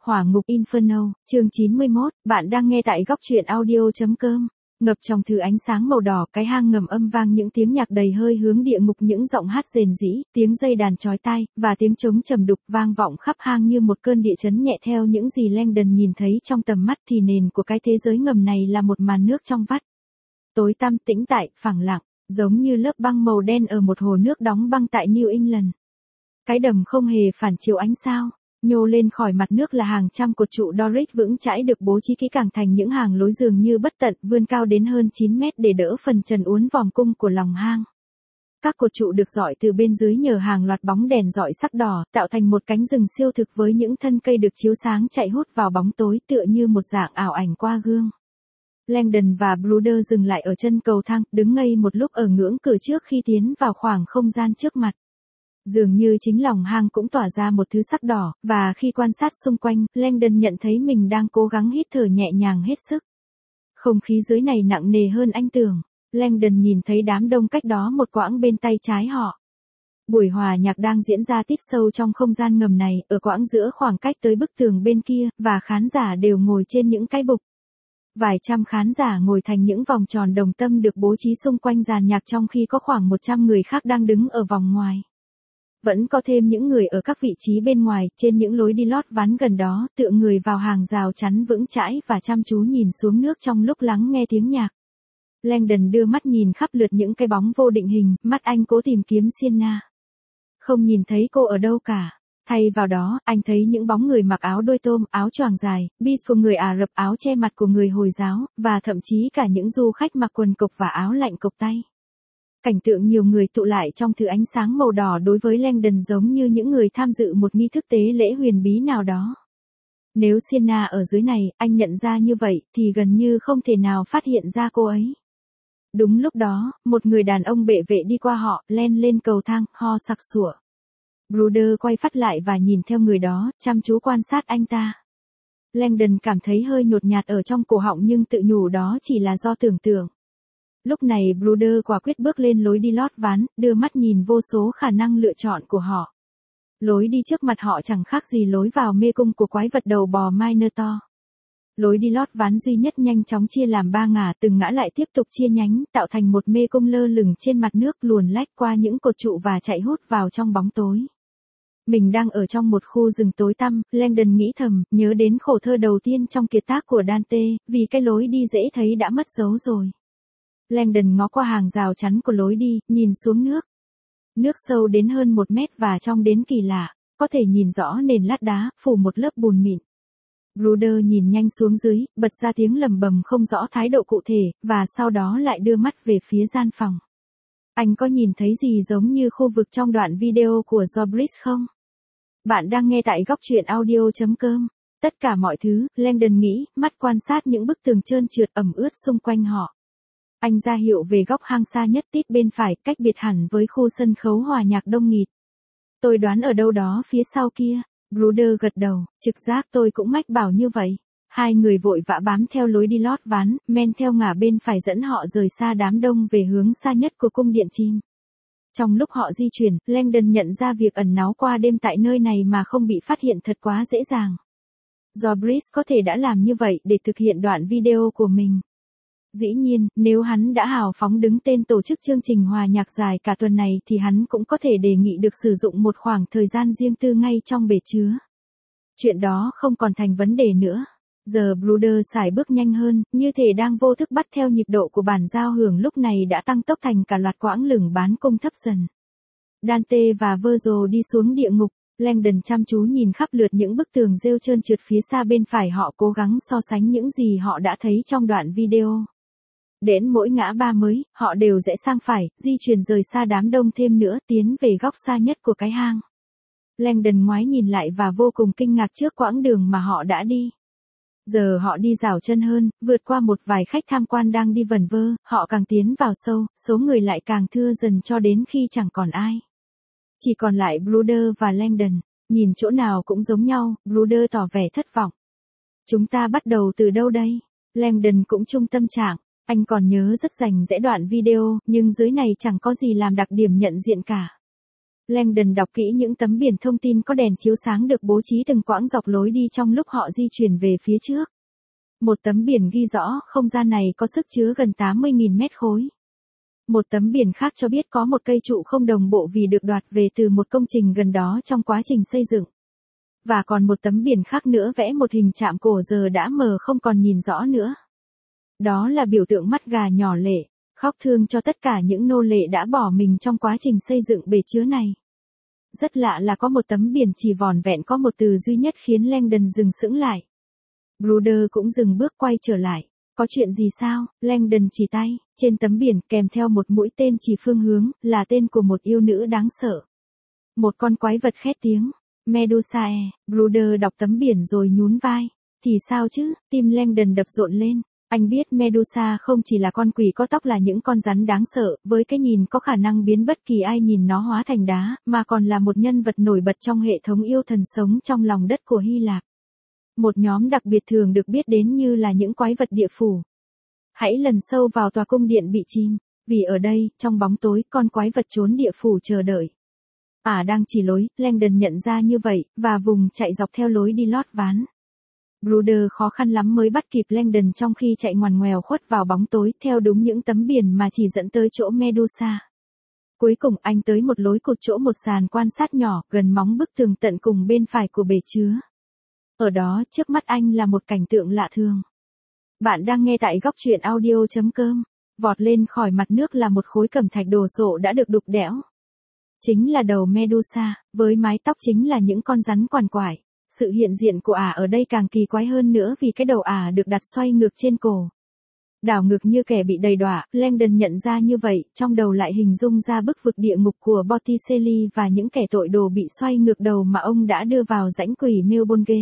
Hỏa ngục Inferno, chương 91, bạn đang nghe tại góc truyện audio.com. Ngập trong thứ ánh sáng màu đỏ, cái hang ngầm âm vang những tiếng nhạc đầy hơi hướng địa ngục, những giọng hát rền rĩ, tiếng dây đàn chói tai, và tiếng trống trầm đục vang vọng khắp hang như một cơn địa chấn nhẹ. Theo những gì Langdon nhìn thấy trong tầm mắt thì nền của cái thế giới ngầm này là một màn nước trong vắt. Tối tăm tĩnh tại, phẳng lặng, giống như lớp băng màu đen ở một hồ nước đóng băng tại New England. Cái đầm không hề phản chiếu ánh sao. Nhô lên khỏi mặt nước là hàng trăm cột trụ Doric vững chãi được bố trí kỹ càng thành những hàng lối dường như bất tận, vươn cao đến hơn 9 mét để đỡ phần trần uốn vòm cung của lòng hang. Các cột trụ được dọi từ bên dưới nhờ hàng loạt bóng đèn dọi sắc đỏ, tạo thành một cánh rừng siêu thực với những thân cây được chiếu sáng chạy hút vào bóng tối tựa như một dạng ảo ảnh qua gương. Langdon và Bruder dừng lại ở chân cầu thang, đứng ngây một lúc ở ngưỡng cửa trước khi tiến vào khoảng không gian trước mặt. Dường như chính lòng hang cũng tỏa ra một thứ sắc đỏ, và khi quan sát xung quanh, Langdon nhận thấy mình đang cố gắng hít thở nhẹ nhàng hết sức. Không khí dưới này nặng nề hơn anh tưởng. Langdon nhìn thấy đám đông cách đó một quãng bên tay trái họ. Buổi hòa nhạc đang diễn ra tít sâu trong không gian ngầm này, ở quãng giữa khoảng cách tới bức tường bên kia, và khán giả đều ngồi trên những cái bục. Vài trăm khán giả ngồi thành những vòng tròn đồng tâm được bố trí xung quanh dàn nhạc, trong khi có khoảng 100 người khác đang đứng ở vòng ngoài. Vẫn có thêm những người ở các vị trí bên ngoài, trên những lối đi lót ván gần đó, tựa người vào hàng rào chắn vững chãi và chăm chú nhìn xuống nước trong lúc lắng nghe tiếng nhạc. Langdon đưa mắt nhìn khắp lượt những cái bóng vô định hình, mắt anh cố tìm kiếm Sienna. Không nhìn thấy cô ở đâu cả. Thay vào đó, anh thấy những bóng người mặc áo đôi tôm, áo choàng dài, bis của người Ả Rập, áo che mặt của người Hồi giáo, và thậm chí cả những du khách mặc quần cộc và áo lạnh cộc tay. Cảnh tượng nhiều người tụ lại trong thứ ánh sáng màu đỏ đối với Langdon giống như những người tham dự một nghi thức tế lễ huyền bí nào đó. Nếu Sienna ở dưới này, anh nhận ra như vậy, thì gần như không thể nào phát hiện ra cô ấy. Đúng lúc đó, một người đàn ông bệ vệ đi qua họ, len lên cầu thang, ho sặc sụa. Bruder quay phát lại và nhìn theo người đó, chăm chú quan sát anh ta. Langdon cảm thấy hơi nhột nhạt ở trong cổ họng, nhưng tự nhủ đó chỉ là do tưởng tượng. Lúc này Bruder quả quyết bước lên lối đi lót ván, đưa mắt nhìn vô số khả năng lựa chọn của họ. Lối đi trước mặt họ chẳng khác gì lối vào mê cung của quái vật đầu bò Minotaur. Lối đi lót ván duy nhất nhanh chóng chia làm 3 ngả, từng ngã lại tiếp tục chia nhánh, tạo thành một mê cung lơ lửng trên mặt nước, luồn lách qua những cột trụ và chạy hút vào trong bóng tối. Mình đang ở trong một khu rừng tối tăm, Langdon nghĩ thầm, nhớ đến khổ thơ đầu tiên trong kiệt tác của Dante, vì cái lối đi dễ thấy đã mất dấu rồi. Langdon ngó qua hàng rào chắn của lối đi, nhìn xuống nước. Nước sâu đến hơn 1 mét và trong đến kỳ lạ, có thể nhìn rõ nền lát đá, phủ một lớp bùn mịn. Bruder nhìn nhanh xuống dưới, bật ra tiếng lầm bầm không rõ thái độ cụ thể, và sau đó lại đưa mắt về phía gian phòng. Anh có nhìn thấy gì giống như khu vực trong đoạn video của Jobris không? Bạn đang nghe tại góc truyện audio.com. Tất cả mọi thứ, Langdon nghĩ, mắt quan sát những bức tường trơn trượt ẩm ướt xung quanh họ. Anh ra hiệu về góc hang xa nhất tít bên phải, cách biệt hẳn với khu sân khấu hòa nhạc đông nghịt. Tôi đoán ở đâu đó phía sau kia. Bruder gật đầu, trực giác tôi cũng mách bảo như vậy. Hai người vội vã bám theo lối đi lót ván, men theo ngả bên phải dẫn họ rời xa đám đông về hướng xa nhất của cung điện chim. Trong lúc họ di chuyển, Langdon nhận ra việc ẩn náu qua đêm tại nơi này mà không bị phát hiện thật quá dễ dàng. Jobris có thể đã làm như vậy để thực hiện đoạn video của mình. Dĩ nhiên, nếu hắn đã hào phóng đứng tên tổ chức chương trình hòa nhạc dài cả tuần này thì hắn cũng có thể đề nghị được sử dụng một khoảng thời gian riêng tư ngay trong bể chứa. Chuyện đó không còn thành vấn đề nữa. Giờ Bruder sải bước nhanh hơn, như thể đang vô thức bắt theo nhịp độ của bản giao hưởng lúc này đã tăng tốc thành cả loạt quãng lửng bán cung thấp dần. Dante và Virgil đi xuống địa ngục. Langdon chăm chú nhìn khắp lượt những bức tường rêu trơn trượt phía xa bên phải họ, cố gắng so sánh những gì họ đã thấy trong đoạn video. Đến mỗi ngã ba mới, họ đều rẽ sang phải, di chuyển rời xa đám đông thêm nữa, tiến về góc xa nhất của cái hang. Langdon ngoái nhìn lại và vô cùng kinh ngạc trước quãng đường mà họ đã đi. Giờ họ đi rảo chân hơn, vượt qua một vài khách tham quan đang đi vẩn vơ, họ càng tiến vào sâu, số người lại càng thưa dần cho đến khi chẳng còn ai. Chỉ còn lại Bruder và Langdon, nhìn chỗ nào cũng giống nhau, Bruder tỏ vẻ thất vọng. Chúng ta bắt đầu từ đâu đây? Langdon cũng chung tâm trạng. Anh còn nhớ rất rành rẽ đoạn video, nhưng dưới này chẳng có gì làm đặc điểm nhận diện cả. Langdon đọc kỹ những tấm biển thông tin có đèn chiếu sáng được bố trí từng quãng dọc lối đi trong lúc họ di chuyển về phía trước. Một tấm biển ghi rõ không gian này có sức chứa gần 80.000 mét khối. Một tấm biển khác cho biết có một cây trụ không đồng bộ vì được đoạt về từ một công trình gần đó trong quá trình xây dựng. Và còn một tấm biển khác nữa vẽ một hình trạm cổ giờ đã mờ không còn nhìn rõ nữa. Đó là biểu tượng mắt gà nhỏ lệ, khóc thương cho tất cả những nô lệ đã bỏ mình trong quá trình xây dựng bể chứa này. Rất lạ là có một tấm biển chỉ vỏn vẹn có một từ duy nhất khiến Langdon dừng sững lại. Bruder cũng dừng bước quay trở lại. Có chuyện gì sao? Langdon chỉ tay, trên tấm biển kèm theo một mũi tên chỉ phương hướng, là tên của một yêu nữ đáng sợ. Một con quái vật khét tiếng. Medusae. Bruder đọc tấm biển rồi nhún vai. Thì sao chứ? Tim Langdon đập rộn lên. Anh biết Medusa không chỉ là con quỷ có tóc là những con rắn đáng sợ, với cái nhìn có khả năng biến bất kỳ ai nhìn nó hóa thành đá, mà còn là một nhân vật nổi bật trong hệ thống yêu thần sống trong lòng đất của Hy Lạp. Một nhóm đặc biệt thường được biết đến như là những quái vật địa phủ. Hãy lần sâu vào tòa cung điện bị chìm, vì ở đây, trong bóng tối, con quái vật trốn địa phủ chờ đợi. Đang chỉ lối, Langdon nhận ra như vậy, và vùng chạy dọc theo lối đi lót ván. Bruder khó khăn lắm mới bắt kịp Langdon trong khi chạy ngoằn ngoèo khuất vào bóng tối theo đúng những tấm biển mà chỉ dẫn tới chỗ Medusa. Cuối cùng anh tới một lối cụt chỗ một sàn quan sát nhỏ gần móng bức tường tận cùng bên phải của bể chứa. Ở đó trước mắt anh là một cảnh tượng lạ thường. Bạn đang nghe tại góc truyện audio.com. Vọt lên khỏi mặt nước là một khối cẩm thạch đồ sộ đã được đục đẽo. Chính là đầu Medusa, với mái tóc chính là những con rắn quằn quại. Sự hiện diện của ở đây càng kỳ quái hơn nữa vì cái đầu được đặt xoay ngược trên cổ. Đảo ngược như kẻ bị đầy đọa, Langdon nhận ra như vậy, trong đầu lại hình dung ra bức vực địa ngục của Botticelli và những kẻ tội đồ bị xoay ngược đầu mà ông đã đưa vào rãnh quỷ Melbourne.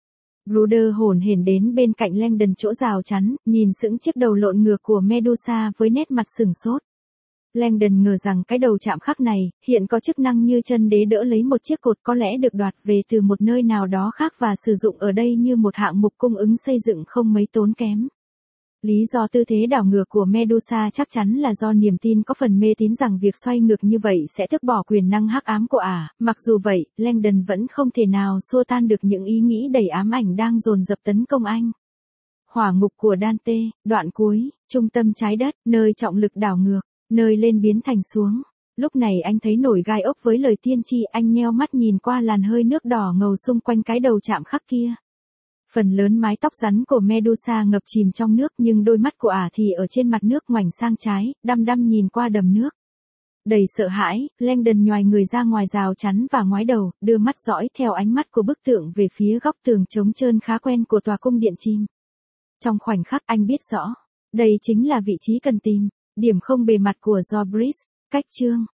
Bruder hồn hển đến bên cạnh Langdon chỗ rào chắn, nhìn sững chiếc đầu lộn ngược của Medusa với nét mặt sửng sốt. Langdon ngờ rằng cái đầu chạm khắc này, hiện có chức năng như chân đế đỡ lấy một chiếc cột có lẽ được đoạt về từ một nơi nào đó khác và sử dụng ở đây như một hạng mục cung ứng xây dựng không mấy tốn kém. Lý do tư thế đảo ngược của Medusa chắc chắn là do niềm tin có phần mê tín rằng việc xoay ngược như vậy sẽ tước bỏ quyền năng hắc ám của mặc dù vậy, Langdon vẫn không thể nào xua tan được những ý nghĩ đầy ám ảnh đang dồn dập tấn công anh. Hỏa ngục của Dante, đoạn cuối, trung tâm trái đất, nơi trọng lực đảo ngược, nơi lên biến thành xuống. Lúc này anh thấy nổi gai ốc với lời tiên tri, anh nheo mắt nhìn qua làn hơi nước đỏ ngầu xung quanh cái đầu chạm khắc kia. Phần lớn mái tóc rắn của Medusa ngập chìm trong nước nhưng đôi mắt của thì ở trên mặt nước ngoảnh sang trái, đăm đăm nhìn qua đầm nước. Đầy sợ hãi, Langdon nhoài người ra ngoài rào chắn và ngoái đầu, đưa mắt dõi theo ánh mắt của bức tượng về phía góc tường trống trơn khá quen của tòa cung điện chim. Trong khoảnh khắc anh biết rõ, đây chính là vị trí cần tìm, điểm không bề mặt của Zorbris. Cách chương